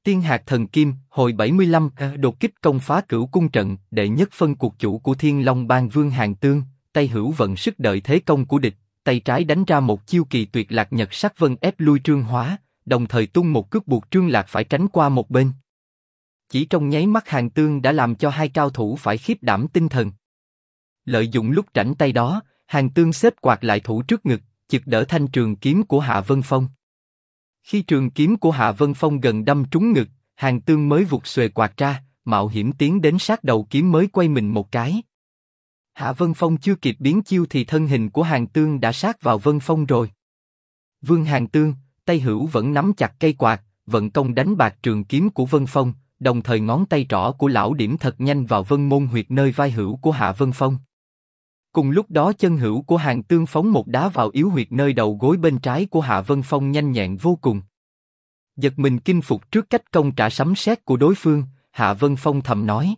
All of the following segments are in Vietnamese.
Tiên hạt thần kim, hồi 75, đột kích công phá Cửu cung trận, đệ nhất phân cuộc chủ của Thiên Long Bang Vương Hàn Tương, tay hữu vận sức đợi thế công của địch, tay trái đánh ra một chiêu kỳ tuyệt lạc Nhật Sắc Vân ép lui Trương Hóa, đồng thời tung một cước buộc Trương Lạc phải tránh qua một bên. Chỉ trong nháy mắt Hàn Tương đã làm cho hai cao thủ phải khiếp đảm tinh thần. Lợi dụng lúc rảnh tay đó, Hàn Tương xếp quạt lại thủ trước ngực, chực đỡ thanh trường kiếm của Hạ Vân Phong. Khi trường kiếm của Hạ Vân Phong gần đâm trúng ngực, Hàn Tương mới vụt xuề quạt ra, mạo hiểm tiến đến sát đầu kiếm mới quay mình một cái. Hạ Vân Phong chưa kịp biến chiêu thì thân hình của Hàn Tương đã sát vào Vân Phong rồi. Vương Hàn Tương, tay hữu vẫn nắm chặt cây quạt, vận công đánh bạc trường kiếm của Vân Phong, đồng thời ngón tay trỏ của lão điểm thật nhanh vào Vân Môn Huyệt nơi vai hữu của Hạ Vân Phong. Cùng lúc đó chân hữu của Hàn Tương phóng một đá vào yếu huyệt nơi đầu gối bên trái của Hạ Vân Phong nhanh nhẹn vô cùng. Giật mình kinh phục trước cách công trả sấm sét của đối phương, Hạ Vân Phong thầm nói: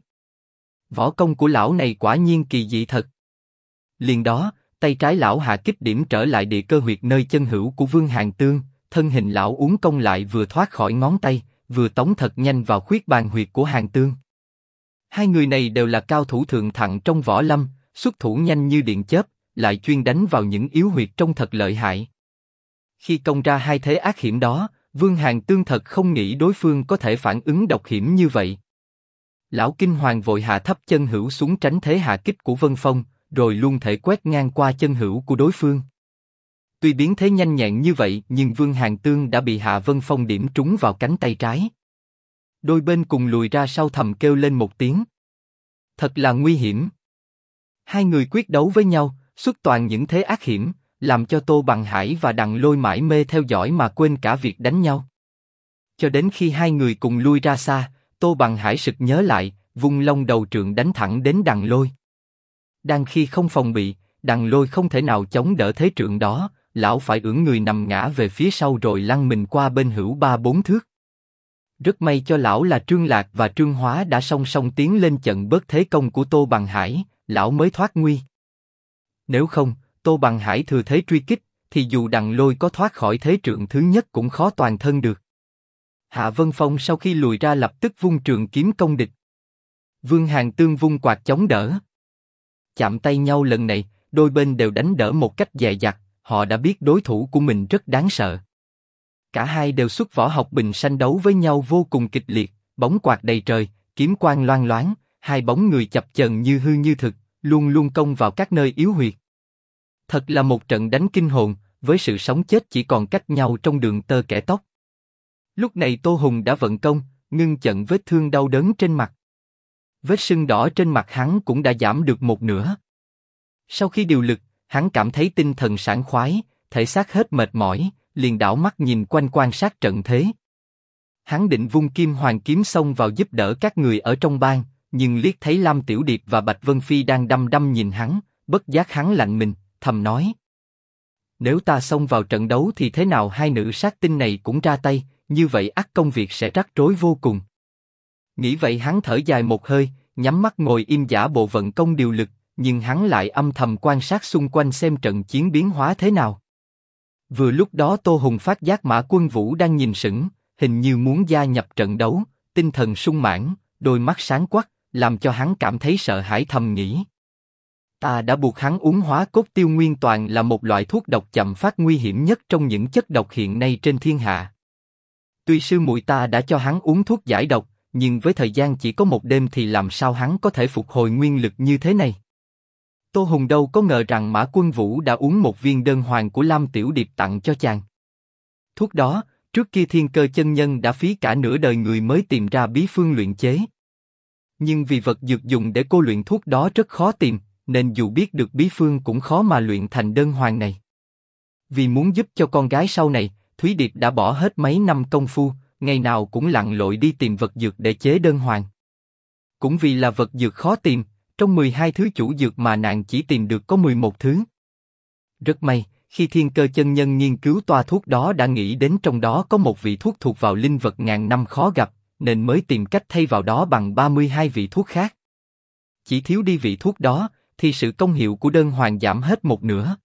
võ công của lão này quả nhiên kỳ dị thật. Liền đó, tay trái lão hạ kích điểm trở lại địa cơ huyệt nơi chân hữu của Vương Hàn Tương, thân hình lão uốn cong lại vừa thoát khỏi ngón tay, vừa tống thật nhanh vào khuyết bàn huyệt của Hàn Tương. Hai người này đều là cao thủ thượng thặng trong võ lâm, xuất thủ nhanh như điện chớp, lại chuyên đánh vào những yếu huyệt trông thật lợi hại. Khi công ra hai thế ác hiểm đó, Vương Hàn Tương thật không nghĩ đối phương có thể phản ứng độc hiểm như vậy. Lão kinh hoàng vội hạ thấp chân hữu xuống tránh thế hạ kích của Vân Phong, rồi luôn thể quét ngang qua chân hữu của đối phương. Tuy biến thế nhanh nhẹn như vậy, nhưng Vương Hàn Tương đã bị Hạ Vân Phong điểm trúng vào cánh tay trái. Đôi bên cùng lùi ra sau thầm kêu lên một tiếng. Thật là nguy hiểm. Hai người quyết đấu với nhau, xuất toàn những thế ác hiểm, làm cho Tô Bằng Hải và Đặng Lôi mải mê theo dõi mà quên cả việc đánh nhau. Cho đến khi hai người cùng lui ra xa, Tô Bằng Hải sực nhớ lại, vung long đầu trượng đánh thẳng đến Đặng Lôi. Đang khi không phòng bị, Đặng Lôi không thể nào chống đỡ thế trượng đó, lão phải ưỡn người nằm ngã về phía sau rồi lăn mình qua bên hữu 3-4 thước. Rất may cho lão là Trương Lạc và Trương Hóa đã song song tiến lên chặn bớt thế công của Tô Bằng Hải, lão mới thoát nguy. Nếu không, Tô Bằng Hải thừa thế truy kích, thì dù Đặng Lôi có thoát khỏi thế trượng thứ nhất cũng khó toàn thân được. Hạ Vân Phong sau khi lùi ra lập tức vung trường kiếm công địch. Vương Hàn Tương vung quạt chống đỡ. Chạm tay nhau lần này, đôi bên đều đánh đỡ một cách dè dặt, họ đã biết đối thủ của mình rất đáng sợ. Cả hai đều xuất võ học bình sanh đấu với nhau vô cùng kịch liệt, bóng quạt đầy trời, kiếm quang loang loáng, hai bóng người chập chờn như hư như thực, luôn luôn công vào các nơi yếu huyệt. Thật là một trận đánh kinh hồn, với sự sống chết chỉ còn cách nhau trong đường tơ kẻ tóc. Lúc này Tô Hùng đã vận công, ngưng chặn vết thương đau đớn trên mặt. Vết sưng đỏ trên mặt hắn cũng đã giảm được một nửa. Sau khi điều lực, hắn cảm thấy tinh thần sảng khoái, thể xác hết mệt mỏi, liền đảo mắt nhìn quanh quan sát trận thế. Hắn định vung Kim Hoàng kiếm xông vào giúp đỡ các người ở trong bang, nhưng liếc thấy Lam Tiểu Điệp và Bạch Vân Phi đang đăm đăm nhìn hắn, bất giác hắn lạnh mình, thầm nói: nếu ta xông vào trận đấu thì thế nào hai nữ sát tinh này cũng ra tay, như vậy ắt công việc sẽ rắc rối vô cùng. Nghĩ vậy hắn thở dài một hơi, nhắm mắt ngồi im giả bộ vận công điều lực, nhưng hắn lại âm thầm quan sát xung quanh xem trận chiến biến hóa thế nào. Vừa lúc đó Tô Hùng phát giác Mã Quân Vũ đang nhìn sững, hình như muốn gia nhập trận đấu, tinh thần sung mãn, đôi mắt sáng quắc, làm cho hắn cảm thấy sợ hãi thầm nghĩ: ta đã buộc hắn uống Hóa Cốt Tiêu Nguyên Toàn là một loại thuốc độc chậm phát nguy hiểm nhất trong những chất độc hiện nay trên thiên hạ. Tuy sư muội ta đã cho hắn uống thuốc giải độc, nhưng với thời gian chỉ có một đêm thì làm sao hắn có thể phục hồi nguyên lực như thế này? Tô Hùng đâu có ngờ rằng Mã Quân Vũ đã uống một viên đơn hoàng của Lam Tiểu Điệp tặng cho chàng. Thuốc đó, trước kia Thiên Cơ chân nhân đã phí cả nửa đời người mới tìm ra bí phương luyện chế. Nhưng vì vật dược dùng để cô luyện thuốc đó rất khó tìm, nên dù biết được bí phương cũng khó mà luyện thành đơn hoàng này. Vì muốn giúp cho con gái sau này, Thúy Điệp đã bỏ hết mấy năm công phu, ngày nào cũng lặn lội đi tìm vật dược để chế đơn hoàng. Cũng vì là vật dược khó tìm, trong 12 thứ chủ dược mà nàng chỉ tìm được có 11 thứ. Rất may, khi Thiên Cơ chân nhân nghiên cứu toa thuốc đó đã nghĩ đến trong đó có một vị thuốc thuộc vào linh vật ngàn năm khó gặp, nên mới tìm cách thay vào đó bằng 32 vị thuốc khác. Chỉ thiếu đi vị thuốc đó, thì sự công hiệu của đơn hoàng giảm hết một nửa.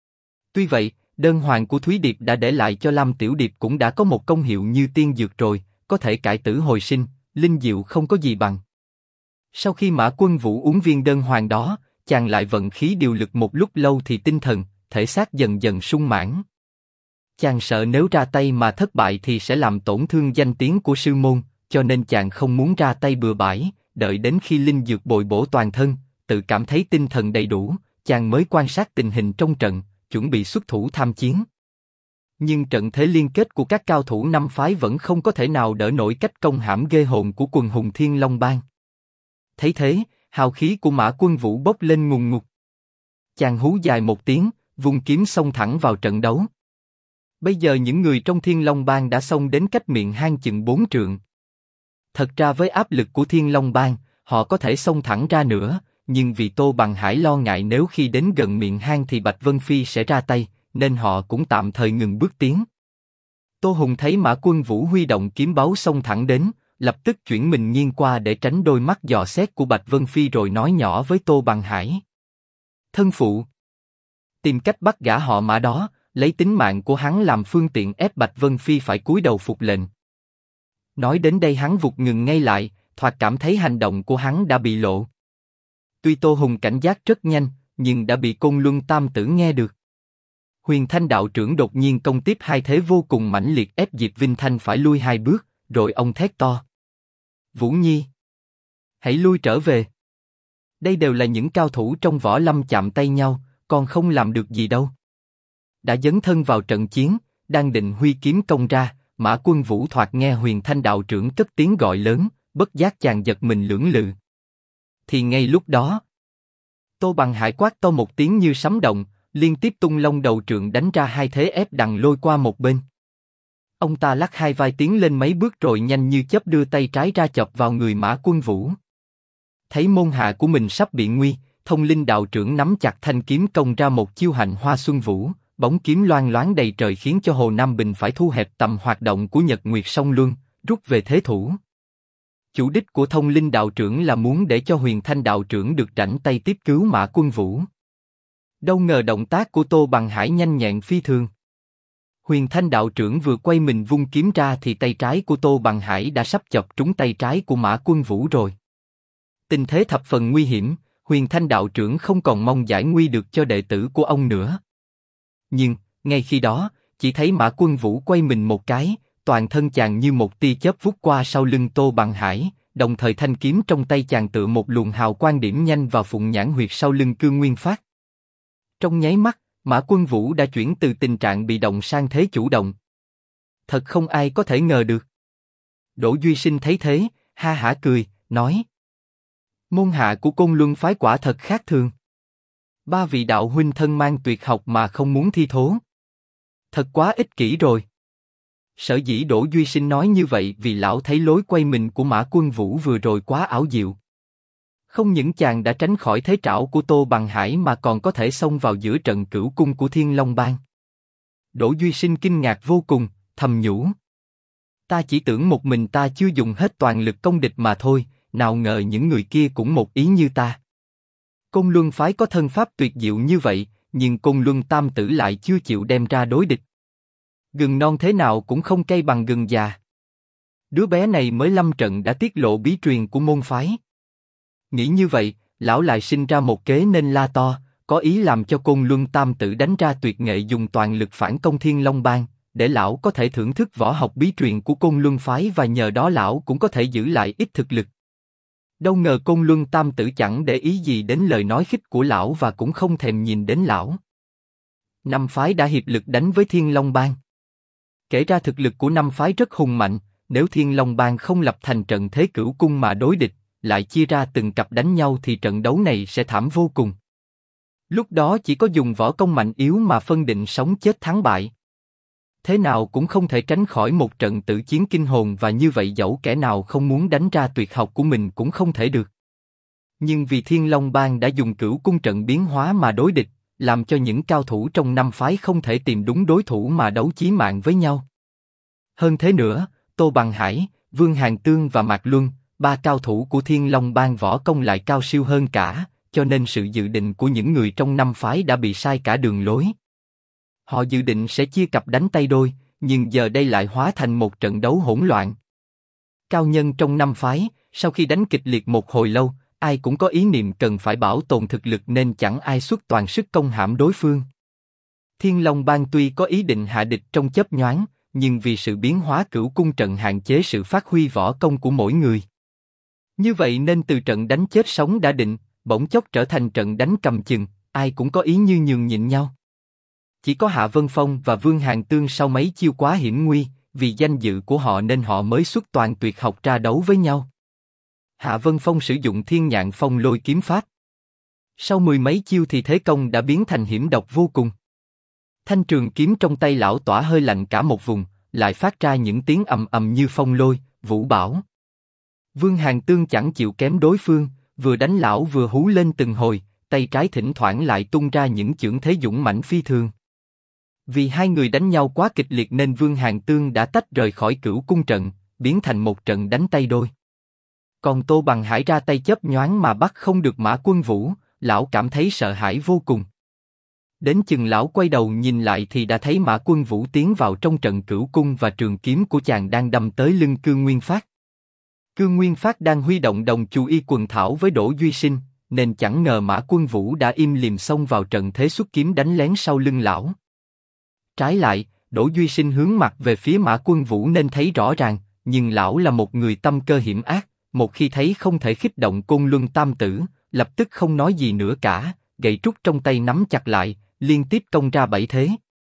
Tuy vậy, đơn hoàng của Thúy Điệp đã để lại cho Lam Tiểu Điệp cũng đã có một công hiệu như tiên dược rồi, có thể cải tử hồi sinh, linh diệu không có gì bằng. Sau khi Mã Quân Vũ uống viên đơn hoàng đó, chàng lại vận khí điều lực một lúc lâu thì tinh thần, thể xác dần dần sung mãn. Chàng sợ nếu ra tay mà thất bại thì sẽ làm tổn thương danh tiếng của sư môn, cho nên chàng không muốn ra tay bừa bãi, đợi đến khi linh dược bồi bổ toàn thân, tự cảm thấy tinh thần đầy đủ, chàng mới quan sát tình hình trong trận, chuẩn bị xuất thủ tham chiến. Nhưng trận thế liên kết của các cao thủ năm phái vẫn không có thể nào đỡ nổi cách công hãm ghê hồn của quần hùng Thiên Long Bang. Thấy thế, hào khí của Mã Quân Vũ bốc lên ngùn ngụt. Chàng hú dài một tiếng, vung kiếm xông thẳng vào trận đấu. Bây giờ những người trong Thiên Long Bang đã xông đến cách miệng hang chừng 4 trượng. Thật ra với áp lực của Thiên Long Bang, họ có thể xông thẳng ra nữa, nhưng vì Tô Bằng Hải lo ngại nếu khi đến gần miệng hang thì Bạch Vân Phi sẽ ra tay, nên họ cũng tạm thời ngừng bước tiến. Tô Hùng thấy Mã Quân Vũ huy động kiếm báu xông thẳng đến, lập tức chuyển mình nghiêng qua để tránh đôi mắt dò xét của Bạch Vân Phi rồi nói nhỏ với Tô Bằng Hải. Thân phụ, tìm cách bắt gã họ Mã đó, lấy tính mạng của hắn làm phương tiện ép Bạch Vân Phi phải cúi đầu phục lệnh. Nói đến đây hắn vụt ngừng ngay lại, thoạt cảm thấy hành động của hắn đã bị lộ. Tuy Tô Hùng cảnh giác rất nhanh, nhưng đã bị Côn Luân Tam Tử nghe được. Huyền Thanh đạo trưởng đột nhiên công tiếp hai thế vô cùng mãnh liệt ép Diệp Vinh Thanh phải lui hai bước, rồi ông thét to. Vũ Nhi, hãy lui trở về. Đây đều là những cao thủ trong võ lâm chạm tay nhau, còn không làm được gì đâu. Đã dấn thân vào trận chiến, đang định huy kiếm công ra, Mã Quân Vũ thoạt nghe Huyền Thanh đạo trưởng cất tiếng gọi lớn, bất giác chàng giật mình lưỡng lự. Thì ngay lúc đó, Tô Bằng Hải quát to một tiếng như sấm động, liên tiếp tung long đầu trượng đánh ra hai thế ép đằng lôi qua một bên. Ông ta lắc hai vai tiến lên mấy bước rồi nhanh như chớp đưa tay trái ra chọc vào người Mã Quân Vũ. Thấy môn hạ của mình sắp bị nguy, Thông Linh đạo trưởng nắm chặt thanh kiếm công ra một chiêu Hành Hoa Xuân Vũ, bóng kiếm loang loáng đầy trời khiến cho Hồ Nam Bình phải thu hẹp tầm hoạt động của Nhật Nguyệt Song Luân, rút về thế thủ. Chủ đích của Thông Linh đạo trưởng là muốn để cho Huyền Thanh đạo trưởng được rảnh tay tiếp cứu Mã Quân Vũ. Đâu ngờ động tác của Tô Bằng Hải nhanh nhẹn phi thường. Huyền Thanh đạo trưởng vừa quay mình vung kiếm ra thì tay trái của Tô Bằng Hải đã sắp chọc trúng tay trái của Mã Quân Vũ rồi. Tình thế thập phần nguy hiểm, Huyền Thanh đạo trưởng không còn mong giải nguy được cho đệ tử của ông nữa. Nhưng, ngay khi đó, chỉ thấy Mã Quân Vũ quay mình một cái, toàn thân chàng như một tia chớp vút qua sau lưng Tô Bằng Hải, đồng thời thanh kiếm trong tay chàng tựa một luồng hào quang điểm nhanh vào phụng nhãn huyệt sau lưng Cương Nguyên Phát. Trong nháy mắt, Mã Quân Vũ đã chuyển từ tình trạng bị động sang thế chủ động. Thật không ai có thể ngờ được. Đỗ Duy Sinh thấy thế, ha hả cười, nói: Môn hạ của Côn Luân phái quả thật khác thường. Ba vị đạo huynh thân mang tuyệt học mà không muốn thi thố. Thật quá ích kỷ rồi. Sở dĩ Đỗ Duy Sinh nói như vậy vì lão thấy lối quay mình của Mã Quân Vũ vừa rồi quá ảo diệu. Không những chàng đã tránh khỏi thế trảo của Tô Bằng Hải mà còn có thể xông vào giữa trận cửu cung của Thiên Long Bang. Đỗ Duy Sinh kinh ngạc vô cùng, thầm nhủ: Ta chỉ tưởng một mình ta chưa dùng hết toàn lực công địch mà thôi, nào ngờ những người kia cũng một ý như ta. Côn Luân phái có thân pháp tuyệt diệu như vậy, nhưng Côn Luân Tam Tử lại chưa chịu đem ra đối địch. Gừng non thế nào cũng không cay bằng gừng già. Đứa bé này mới lâm trận đã tiết lộ bí truyền của môn phái. Nghĩ như vậy, lão lại sinh ra một kế nên la to, có ý làm cho Côn Luân Tam Tử đánh ra tuyệt nghệ dùng toàn lực phản công Thiên Long Bang, để lão có thể thưởng thức võ học bí truyền của Côn Luân phái và nhờ đó lão cũng có thể giữ lại ít thực lực. Đâu ngờ Côn Luân Tam Tử chẳng để ý gì đến lời nói khích của lão và cũng không thèm nhìn đến lão. Năm phái đã hiệp lực đánh với Thiên Long Bang. Kể ra thực lực của năm phái rất hùng mạnh, nếu Thiên Long Bang không lập thành trận thế cửu cung mà đối địch, lại chia ra từng cặp đánh nhau thì trận đấu này sẽ thảm vô cùng. Lúc đó chỉ có dùng võ công mạnh yếu mà phân định sống chết thắng bại. Thế nào cũng không thể tránh khỏi một trận tử chiến kinh hồn và như vậy dẫu kẻ nào không muốn đánh ra tuyệt học của mình cũng không thể được. Nhưng vì Thiên Long Bang đã dùng cửu cung trận biến hóa mà đối địch, làm cho những cao thủ trong năm phái không thể tìm đúng đối thủ mà đấu chí mạng với nhau. Hơn thế nữa, Tô Bằng Hải, Vương Hàn Tương và Mạc Luân, ba cao thủ của Thiên Long Bang võ công lại cao siêu hơn cả, cho nên sự dự định của những người trong năm phái đã bị sai cả đường lối. Họ dự định sẽ chia cặp đánh tay đôi, nhưng giờ đây lại hóa thành một trận đấu hỗn loạn. Cao nhân trong năm phái, sau khi đánh kịch liệt một hồi lâu, ai cũng có ý niệm cần phải bảo tồn thực lực nên chẳng ai xuất toàn sức công hãm đối phương. Thiên Long Bang tuy có ý định hạ địch trong chớp nhoáng, nhưng vì sự biến hóa cửu cung trận hạn chế sự phát huy võ công của mỗi người. Như vậy nên từ trận đánh chết sống đã định, bỗng chốc trở thành trận đánh cầm chừng, ai cũng có ý như nhường nhịn nhau. Chỉ có Hạ Vân Phong và Vương Hàn Tương sau mấy chiêu quá hiểm nguy, vì danh dự của họ nên họ mới xuất toàn tuyệt học ra đấu với nhau. Hạ Vân Phong sử dụng Thiên Nhạn Phong Lôi kiếm pháp. Sau mười mấy chiêu thì thế công đã biến thành hiểm độc vô cùng. Thanh trường kiếm trong tay lão tỏa hơi lạnh cả một vùng, lại phát ra những tiếng ầm ầm như phong lôi, vũ bão. Vương Hàn Tương chẳng chịu kém đối phương, vừa đánh lão vừa hú lên từng hồi, tay trái thỉnh thoảng lại tung ra những chưởng thế dũng mãnh phi thường. Vì hai người đánh nhau quá kịch liệt nên Vương Hàn Tương đã tách rời khỏi cửu cung trận, biến thành một trận đánh tay đôi. Còn Tô Bằng Hải ra tay chớp nhoáng mà bắt không được Mã Quân Vũ, lão cảm thấy sợ hãi vô cùng. Đến chừng lão quay đầu nhìn lại thì đã thấy Mã Quân Vũ tiến vào trong trận cửu cung và trường kiếm của chàng đang đâm tới lưng Cương Nguyên Phát. Cương Nguyên Phát đang huy động đồng chu y quần thảo với Đỗ Duy Sinh, nên chẳng ngờ Mã Quân Vũ đã im lìm xông vào trận thế xuất kiếm đánh lén sau lưng lão. Trái lại, Đỗ Duy Sinh hướng mặt về phía Mã Quân Vũ nên thấy rõ ràng, nhưng lão là một người tâm cơ hiểm ác, một khi thấy không thể khích động Côn Luân Tam Tử, lập tức không nói gì nữa cả, gậy trúc trong tay nắm chặt lại, liên tiếp công ra 7 thế.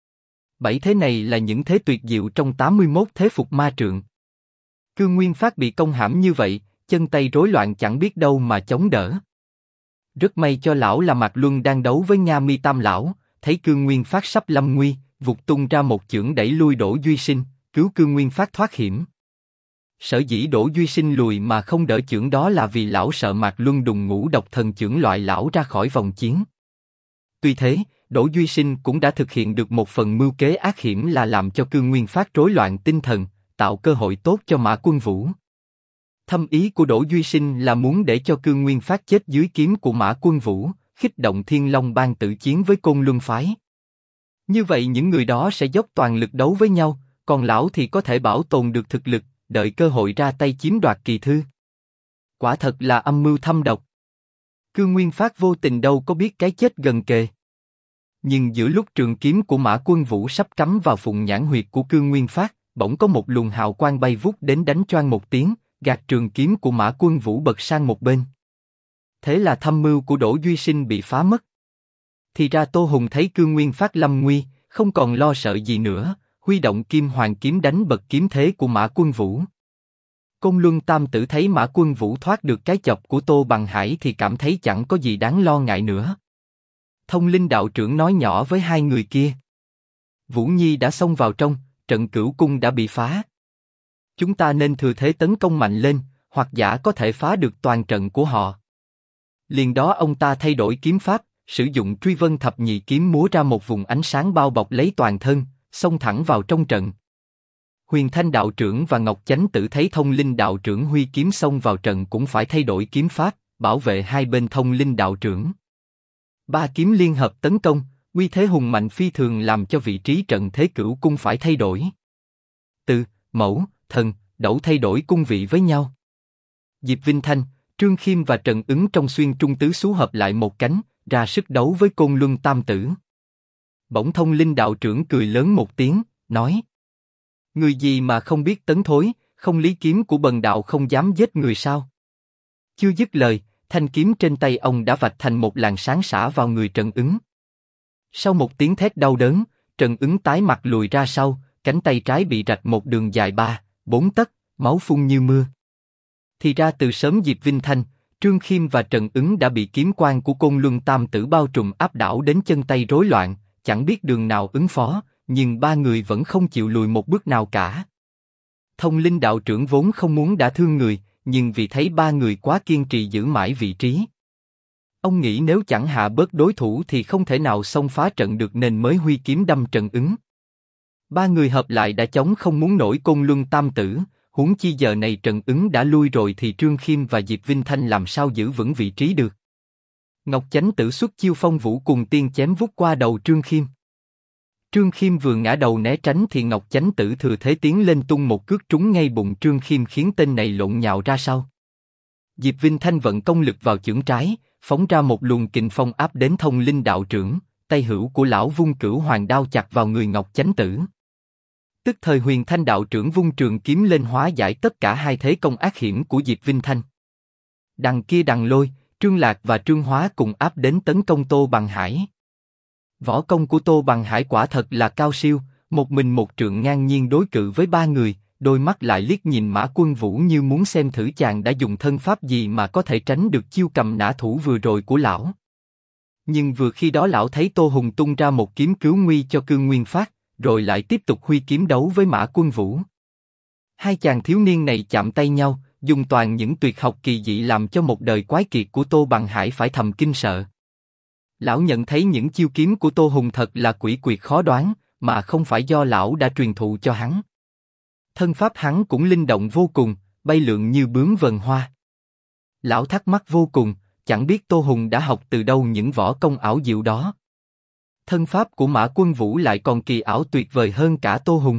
7 thế này là những thế tuyệt diệu trong 81 thế phục ma trượng. Cương Nguyên Phát bị công hãm như vậy, chân tay rối loạn chẳng biết đâu mà chống đỡ. Rất may cho lão là Mạc Luân đang đấu với Nga Mi Tam lão, thấy Cương Nguyên Phát sắp lâm nguy, vụt tung ra một chưởng đẩy lui Đỗ Duy Sinh, cứu Cương Nguyên Phát thoát hiểm. Sở dĩ Đỗ Duy Sinh lùi mà không đỡ chưởng đó là vì lão sợ Mạc Luân đùng ngũ độc thần chưởng loại lão ra khỏi vòng chiến. Tuy thế, Đỗ Duy Sinh cũng đã thực hiện được một phần mưu kế ác hiểm là làm cho Cương Nguyên Phát rối loạn tinh thần, tạo cơ hội tốt cho Mã Quân Vũ. Thâm ý của Đỗ Duy Sinh là muốn để cho Cương Nguyên Phát chết dưới kiếm của Mã Quân Vũ, khích động Thiên Long Bang tự chiến với Côn Luân phái. Như vậy những người đó sẽ dốc toàn lực đấu với nhau, còn lão thì có thể bảo tồn được thực lực, đợi cơ hội ra tay chiếm đoạt kỳ thư. Quả thật là âm mưu thâm độc. Cương Nguyên Phát vô tình đâu có biết cái chết gần kề. Nhưng giữa lúc trường kiếm của Mã Quân Vũ sắp cắm vào phụng nhãn huyệt của Cương Nguyên Phát, bỗng có một luồng hào quang bay vút đến đánh choang một tiếng, gạt trường kiếm của Mã Quân Vũ bật sang một bên. Thế là thâm mưu của Đỗ Duy Sinh bị phá mất. Thì ra Tô Hùng thấy Cương Nguyên Phát lâm nguy, không còn lo sợ gì nữa, huy động Kim Hoàng kiếm đánh bật kiếm thế của Mã Quân Vũ. Côn Luân Tam Tử thấy Mã Quân Vũ thoát được cái chọc của Tô Bằng Hải thì cảm thấy chẳng có gì đáng lo ngại nữa. Thông Linh đạo trưởng nói nhỏ với hai người kia: Vũ Nhi đã xông vào trong, trận cửu cung đã bị phá. Chúng ta nên thừa thế tấn công mạnh lên, hoặc giả có thể phá được toàn trận của họ. Liền đó ông ta thay đổi kiếm pháp, sử dụng Truy Vân Thập Nhị kiếm múa ra một vùng ánh sáng bao bọc lấy toàn thân, xông thẳng vào trong trận. Huyền Thanh đạo trưởng và Ngọc Chánh Tử thấy Thông Linh đạo trưởng huy kiếm xông vào trận cũng phải thay đổi kiếm pháp, bảo vệ hai bên Thông Linh đạo trưởng. Ba kiếm liên hợp tấn công, uy thế hùng mạnh phi thường làm cho vị trí trận thế cửu cung phải thay đổi. Từ Mẫu, Thần, Đẩu thay đổi cung vị với nhau. Diệp Vinh Thanh, Trương Khiêm và Trần Ứng trong Xuyên Trung Tứ xú hợp lại một cánh, ra sức đấu với Côn Luân Tam Tử. Bỗng Thông Linh đạo trưởng cười lớn một tiếng, nói: Người gì mà không biết tấn thối, không lý kiếm của bần đạo không dám giết người sao? Chưa dứt lời, thanh kiếm trên tay ông đã vạch thành một làn sáng xả vào người Trần Ứng. Sau một tiếng thét đau đớn, Trần Ứng tái mặt lùi ra sau, cánh tay trái bị rạch một đường dài 3-4 tấc, máu phun như mưa. Thì ra từ sớm Diệp Vinh Thanh, Trương Khiêm và Trần Ứng đã bị kiếm quang của Côn Luân Tam Tử bao trùm áp đảo đến chân tay rối loạn, chẳng biết đường nào ứng phó, nhưng ba người vẫn không chịu lùi một bước nào cả. Thông Linh đạo trưởng vốn không muốn đả thương người, nhưng vì thấy ba người quá kiên trì giữ mãi vị trí. Ông nghĩ nếu chẳng hạ bớt đối thủ thì không thể nào xông phá trận được nên mới huy kiếm đâm Trần Ứng. Ba người hợp lại đã chống không muốn nổi Côn Luân Tam Tử, huống chi giờ này Trần Ứng đã lui rồi thì Trương Khiêm và Diệp Vinh Thanh làm sao giữ vững vị trí được. Ngọc Chánh Tử xuất chiêu Phong Vũ cùng tiên chém vút qua đầu Trương Khiêm. Trương Khiêm vừa ngã đầu né tránh thì Ngọc Chánh Tử thừa thế tiến lên tung một cước trúng ngay bụng Trương Khiêm khiến tên này lộn nhào ra sau. Diệp Vinh Thanh vận công lực vào chưởng trái, phóng ra một luồng kình phong áp đến Thông Linh đạo trưởng, tay hữu của lão vung Cửu Hoàng đao chặt vào người Ngọc Chánh Tử. Tức thời Huyền Thanh đạo trưởng vung trường kiếm lên hóa giải tất cả hai thế công ác hiểm của Diệp Vinh Thanh. Đằng kia Đằng Lôi, Trương Lạc và Trương Hóa cùng áp đến tấn công Tô Bằng Hải. Võ công của Tô Bằng Hải quả thật là cao siêu, một mình một trượng ngang nhiên đối cự với ba người, đôi mắt lại liếc nhìn Mã Quân Vũ như muốn xem thử chàng đã dùng thân pháp gì mà có thể tránh được chiêu cầm nã thủ vừa rồi của lão. Nhưng vừa khi đó lão thấy Tô Hùng tung ra một kiếm cứu nguy cho Cương Nguyên Phát, rồi lại tiếp tục huy kiếm đấu với Mã Quân Vũ. Hai chàng thiếu niên này chạm tay nhau, dùng toàn những tuyệt học kỳ dị làm cho một đời quái kiệt của Tô Bằng Hải phải thầm kinh sợ. Lão nhận thấy những chiêu kiếm của Tô Hùng thật là quỷ quyệt khó đoán, mà không phải do lão đã truyền thụ cho hắn. Thân pháp hắn cũng linh động vô cùng, bay lượn như bướm vần hoa. Lão thắc mắc vô cùng, chẳng biết Tô Hùng đã học từ đâu những võ công ảo diệu đó. Thân pháp của Mã Quân Vũ lại còn kỳ ảo tuyệt vời hơn cả Tô Hùng.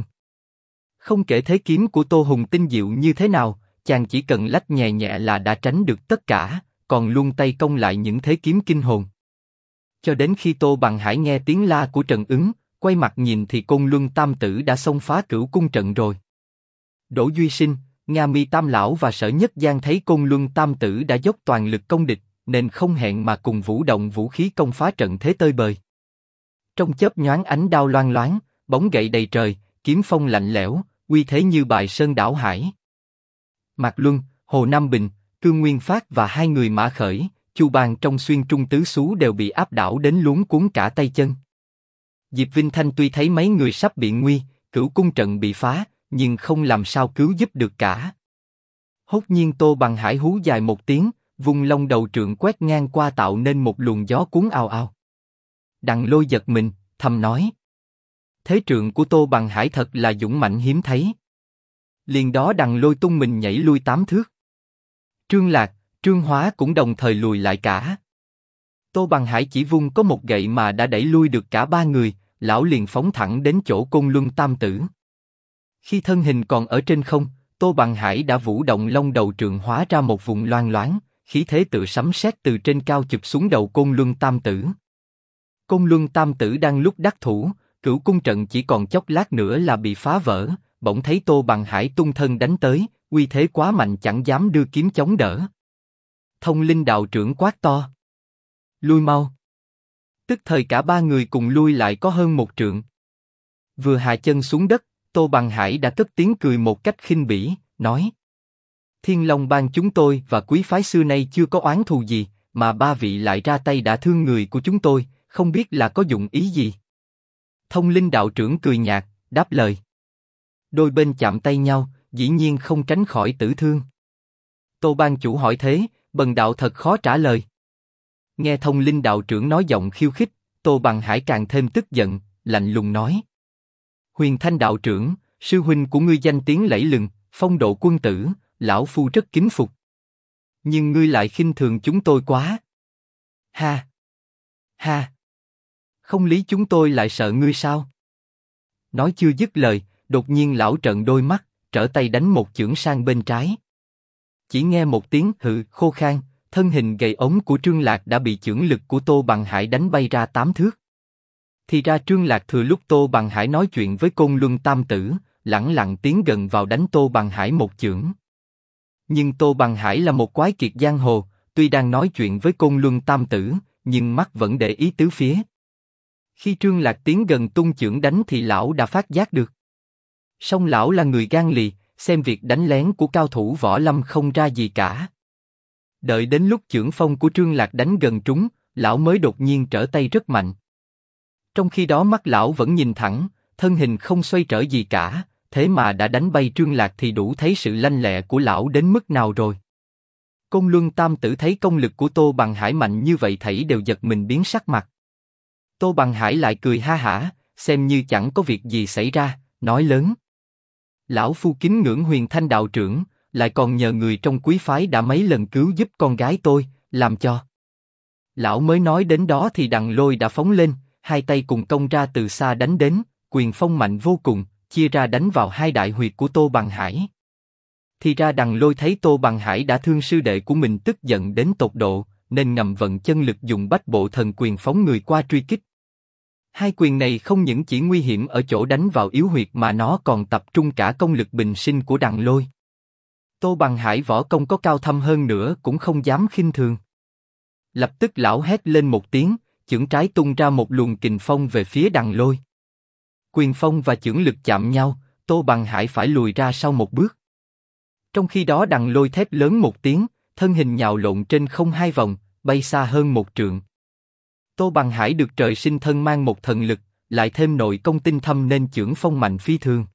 Không kể thế kiếm của Tô Hùng tinh diệu như thế nào, chàng chỉ cần lách nhẹ nhẹ là đã tránh được tất cả, còn luôn tay công lại những thế kiếm kinh hồn. Cho đến khi Tô Bằng Hải nghe tiếng la của Trần Ứng, quay mặt nhìn thì Côn Luân Tam Tử đã xông phá Cửu Cung trận rồi. Đỗ Duy Sinh, Nga Mi Tam Lão và Sở Nhất Giang thấy Côn Luân Tam Tử đã dốc toàn lực công địch, nên không hẹn mà cùng vũ động vũ khí công phá trận thế tơi bời. Trong chớp nhoáng ánh đao loang loáng, bóng gậy đầy trời, kiếm phong lạnh lẽo, uy thế như bài sơn đảo hải. Mạc Luân, Hồ Nam Bình, Cương Nguyên Phát và hai người Mã Khởi, Chu Bang trong Xuyên Trung Tứ Xú đều bị áp đảo đến luống cuống cả tay chân. Diệp Vinh Thanh tuy thấy mấy người sắp bị nguy, Cửu Cung trận bị phá, nhưng không làm sao cứu giúp được cả. Hốt nhiên Tô Bằng Hải hú dài một tiếng, vung long đầu trượng quét ngang qua tạo nên một luồng gió cuốn ào ào. Đằng Lôi giật mình, thầm nói: thế trượng của Tô Bằng Hải thật là dũng mạnh hiếm thấy. Liền đó Đằng Lôi tung mình nhảy lui 8 thước. Trương Lạc, Trương Hóa cũng đồng thời lùi lại cả. Tô Bằng Hải chỉ vung có một gậy mà đã đẩy lui được cả ba người, lão liền phóng thẳng đến chỗ Côn Luân Tam Tử. Khi thân hình còn ở trên không, Tô Bằng Hải đã vũ động long đầu trượng hóa ra một vùng loang loáng, khí thế tự sấm sét từ trên cao chụp xuống đầu Côn Luân Tam Tử. Côn Luân Tam Tử đang lúc đắc thủ, Cửu Cung trận chỉ còn chốc lát nữa là bị phá vỡ, bỗng thấy Tô Bằng Hải tung thân đánh tới, uy thế quá mạnh chẳng dám đưa kiếm chống đỡ. Thông Linh đạo trưởng quát to: lui mau! Tức thời cả ba người cùng lui lại có hơn một trượng. Vừa hạ chân xuống đất, Tô Bằng Hải đã cất tiếng cười một cách khinh bỉ, nói: Thiên Long Bang chúng tôi và quý phái xưa nay chưa có oán thù gì, mà ba vị lại ra tay đả thương người của chúng tôi, không biết là có dụng ý gì. Thông Linh đạo trưởng cười nhạt, đáp lời: đôi bên chạm tay nhau, dĩ nhiên không tránh khỏi tử thương. Tô Bang chủ hỏi thế, bần đạo thật khó trả lời. Nghe Thông Linh đạo trưởng nói giọng khiêu khích, Tô Bằng Hải càng thêm tức giận, lạnh lùng nói: Huyền Thanh đạo trưởng, sư huynh của ngươi danh tiếng lẫy lừng, phong độ quân tử, lão phu rất kính phục. Nhưng ngươi lại khinh thường chúng tôi quá. Ha! Ha! Không lý chúng tôi lại sợ ngươi sao? Nói chưa dứt lời, đột nhiên lão trợn đôi mắt, trở tay đánh một chưởng sang bên trái. Chỉ nghe một tiếng hự khô khan, thân hình gầy ốm của Trương Lạc đã bị chưởng lực của Tô Bằng Hải đánh bay ra 8 thước. Thì ra Trương Lạc thừa lúc Tô Bằng Hải nói chuyện với Côn Luân Tam Tử, lẳng lặng tiến gần vào đánh Tô Bằng Hải một chưởng. Nhưng Tô Bằng Hải là một quái kiệt giang hồ, tuy đang nói chuyện với Côn Luân Tam Tử, nhưng mắt vẫn để ý tứ phía. Khi Trương Lạc tiến gần tung chưởng đánh thì lão đã phát giác được. Song lão là người gan lì, xem việc đánh lén của cao thủ võ lâm không ra gì cả. Đợi đến lúc chưởng phong của Trương Lạc đánh gần trúng, lão mới đột nhiên trở tay rất mạnh. Trong khi đó mắt lão vẫn nhìn thẳng, thân hình không xoay trở gì cả, thế mà đã đánh bay Trương Lạc thì đủ thấy sự lanh lẹ của lão đến mức nào rồi. Côn Luân Tam Tử thấy công lực của Tô Bằng Hải mạnh như vậy thảy đều giật mình biến sắc mặt. Tô Bằng Hải lại cười ha hả, xem như chẳng có việc gì xảy ra, nói lớn: lão phu kính ngưỡng Huyền Thanh đạo trưởng, lại còn nhờ người trong quý phái đã mấy lần cứu giúp con gái tôi, làm cho. Lão mới nói đến đó thì Đằng Lôi đã phóng lên, hai tay cùng công ra từ xa đánh đến, quyền phong mạnh vô cùng, chia ra đánh vào hai đại huyệt của Tô Bằng Hải. Thì ra Đằng Lôi thấy Tô Bằng Hải đã thương sư đệ của mình tức giận đến tột độ, nên ngầm vận chân lực dùng Bách Bộ Thần Quyền phóng người qua truy kích. Hai quyền này không những chỉ nguy hiểm ở chỗ đánh vào yếu huyệt mà nó còn tập trung cả công lực bình sinh của Đằng Lôi. Tô Bằng Hải võ công có cao thâm hơn nữa cũng không dám khinh thường. Lập tức lão hét lên một tiếng, chưởng trái tung ra một luồng kình phong về phía Đằng Lôi. Quyền phong và chưởng lực chạm nhau, Tô Bằng Hải phải lùi ra sau một bước. Trong khi đó Đằng Lôi thét lớn một tiếng, thân hình nhào lộn trên không hai vòng, bay xa hơn một trượng. Tô Bằng Hải được trời sinh thân mang một thần lực, lại thêm nội công tinh thâm nên chưởng phong mạnh phi thường.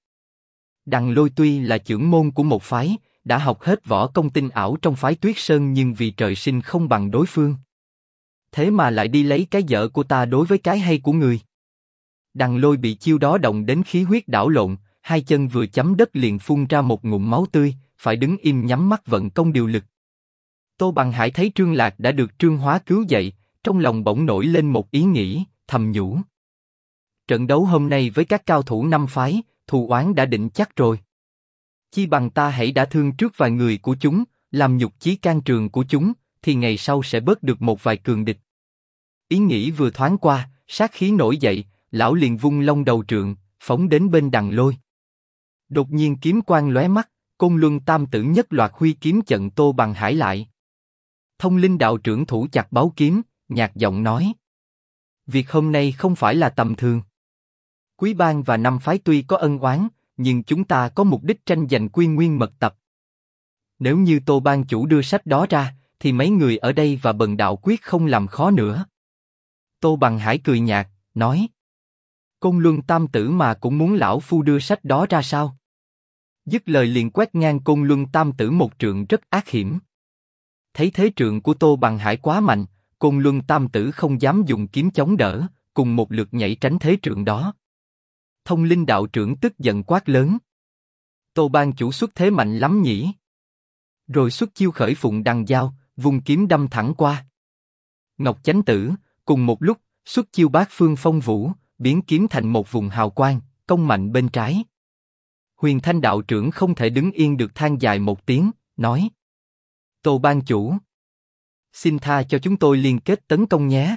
Đằng Lôi tuy là chưởng môn của một phái, đã học hết võ công tinh ảo trong phái Tuyết Sơn nhưng vì trời sinh không bằng đối phương. Thế mà lại đi lấy cái dở của ta đối với cái hay của người. Đằng Lôi bị chiêu đó động đến khí huyết đảo lộn, hai chân vừa chấm đất liền phun ra một ngụm máu tươi, phải đứng im nhắm mắt vận công điều lực. Tô Bằng Hải thấy Trương Lạc đã được Trương Hóa cứu dậy, trong lòng bỗng nổi lên một ý nghĩ, thầm nhủ. Trận đấu hôm nay với các cao thủ năm phái, thù oán đã định chắc rồi. Chi bằng ta hãy đã thương trước vài người của chúng, làm nhục chí can trường của chúng, thì ngày sau sẽ bớt được một vài cường địch. Ý nghĩ vừa thoáng qua, sát khí nổi dậy, lão liền vung long đầu trượng, phóng đến bên Đằng Lôi. Đột nhiên kiếm quang lóe mắt, Côn Luân Tam Tử nhất loạt huy kiếm chặn Tô Bằng Hải lại. Thông Linh đạo trưởng thủ chặt báu kiếm, nhạt giọng nói: việc hôm nay không phải là tầm thường. Quý bang và năm phái tuy có ân oán, nhưng chúng ta có mục đích tranh giành Quy Nguyên mật tập. Nếu như Tô bang chủ đưa sách đó ra, thì mấy người ở đây và Bần đạo quyết không làm khó nữa. Tô Bằng Hải cười nhạt, nói: Côn Luân Tam Tử mà cũng muốn lão phu đưa sách đó ra sao? Dứt lời liền quét ngang Côn Luân Tam Tử một trượng rất ác hiểm. Thấy thế trượng của Tô Bằng Hải quá mạnh, Côn Luân Tam Tử không dám dùng kiếm chống đỡ, cùng một lượt nhảy tránh thế trượng đó. Thông Linh đạo trưởng tức giận quát lớn: Tô bang chủ xuất thế mạnh lắm nhỉ? Rồi xuất chiêu khởi phụng đằng dao, vung kiếm đâm thẳng qua. Ngọc Chánh Tử cùng một lúc xuất chiêu bát phương phong vũ, biến kiếm thành một vùng hào quang, công mạnh bên trái. Huyền Thanh đạo trưởng không thể đứng yên được than dài một tiếng, nói: Tô bang chủ, xin tha cho chúng tôi liên kết tấn công nhé.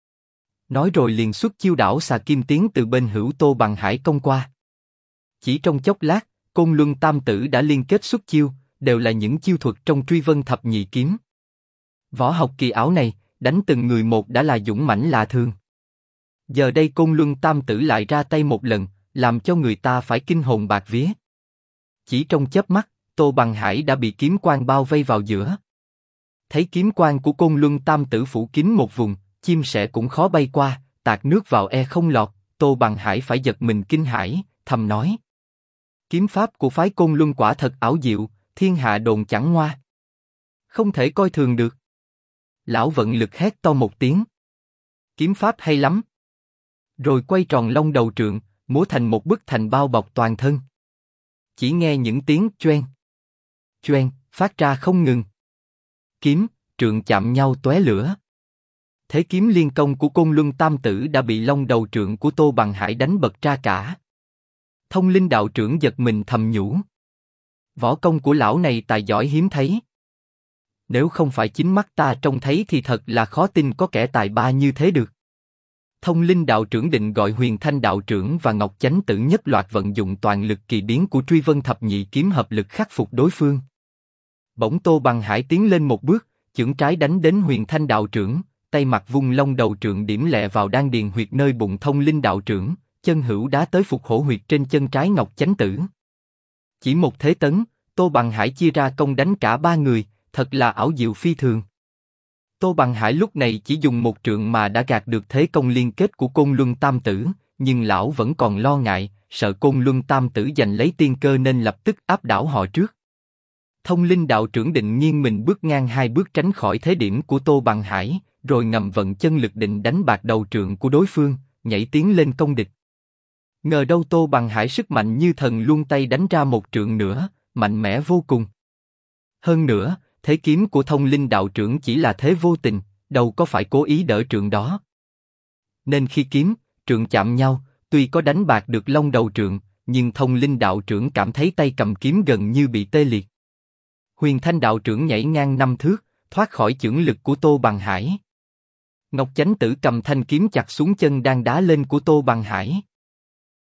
Nói rồi liền xuất chiêu đảo xà kim tiến từ bên hữu Tô Bằng Hải công qua. Chỉ trong chốc lát, Côn Luân Tam Tử đã liên kết xuất chiêu, đều là những chiêu thuật trong Truy Vân Thập Nhị Kiếm. Võ học kỳ ảo này, đánh từng người một đã là dũng mãnh lạ thường. Giờ đây Côn Luân Tam Tử lại ra tay một lần, làm cho người ta phải kinh hồn bạt vía. Chỉ trong chớp mắt, Tô Bằng Hải đã bị kiếm quang bao vây vào giữa. Thấy kiếm quang của Côn Luân Tam Tử phủ kín một vùng, chim sẻ cũng khó bay qua, tạt nước vào không lọt. Tô Bằng Hải phải giật mình kinh hãi, thầm nói: kiếm pháp của phái Côn Luân quả thật ảo diệu, thiên hạ đồn chẳng ngoa, không thể coi thường được. Lão vận lực hét to một tiếng: kiếm pháp hay lắm! Rồi quay tròn long đầu trượng, múa thành một bức thành bao bọc toàn thân. Chỉ nghe những tiếng choeng, choeng phát ra không ngừng. Kiếm, trượng chạm nhau tóe lửa. Thế kiếm liên công của Côn Luân Tam Tử đã bị long đầu trượng của Tô Bằng Hải đánh bật ra cả. Thông Linh đạo trưởng giật mình thầm nhủ: võ công của lão này tài giỏi hiếm thấy. Nếu không phải chính mắt ta trông thấy thì thật là khó tin có kẻ tài ba như thế được. Thông Linh đạo trưởng định gọi Huyền Thanh đạo trưởng và Ngọc Chánh Tử nhất loạt vận dụng toàn lực kỳ biến của Truy Vân Thập Nhị Kiếm hợp lực khắc phục đối phương. Bỗng Tô Bằng Hải tiến lên một bước, chưởng trái đánh đến Huyền Thanh đạo trưởng, tay mặt vung long đầu trượng điểm lẹ vào đan điền huyệt nơi bụng Thông Linh đạo trưởng, chân hữu đá tới phục hổ huyệt trên chân trái Ngọc Chánh Tử. Chỉ một thế tấn, Tô Bằng Hải chia ra công đánh cả ba người, thật là ảo diệu phi thường. Tô Bằng Hải lúc này chỉ dùng một trượng mà đã gạt được thế công liên kết của Côn Luân Tam Tử, nhưng lão vẫn còn lo ngại, sợ Côn Luân Tam Tử giành lấy tiên cơ nên lập tức áp đảo họ trước. Thông Linh đạo trưởng định nghiêng mình bước ngang hai bước tránh khỏi thế điểm của Tô Bằng Hải, rồi ngầm vận chân lực định đánh bạc đầu trượng của đối phương, nhảy tiến lên công địch. Ngờ đâu Tô Bằng Hải sức mạnh như thần luân tay đánh ra một trượng nữa, mạnh mẽ vô cùng. Hơn nữa, thế kiếm của Thông Linh đạo trưởng chỉ là thế vô tình, đâu có phải cố ý đỡ trượng đó. Nên khi kiếm, trượng chạm nhau, tuy có đánh bạc được long đầu trượng, nhưng Thông Linh đạo trưởng cảm thấy tay cầm kiếm gần như bị tê liệt. Huyền Thanh đạo trưởng nhảy ngang 5 thước, thoát khỏi chưởng lực của Tô Bằng Hải. Ngọc Chánh Tử cầm thanh kiếm chặt xuống chân đang đá lên của Tô Bằng Hải.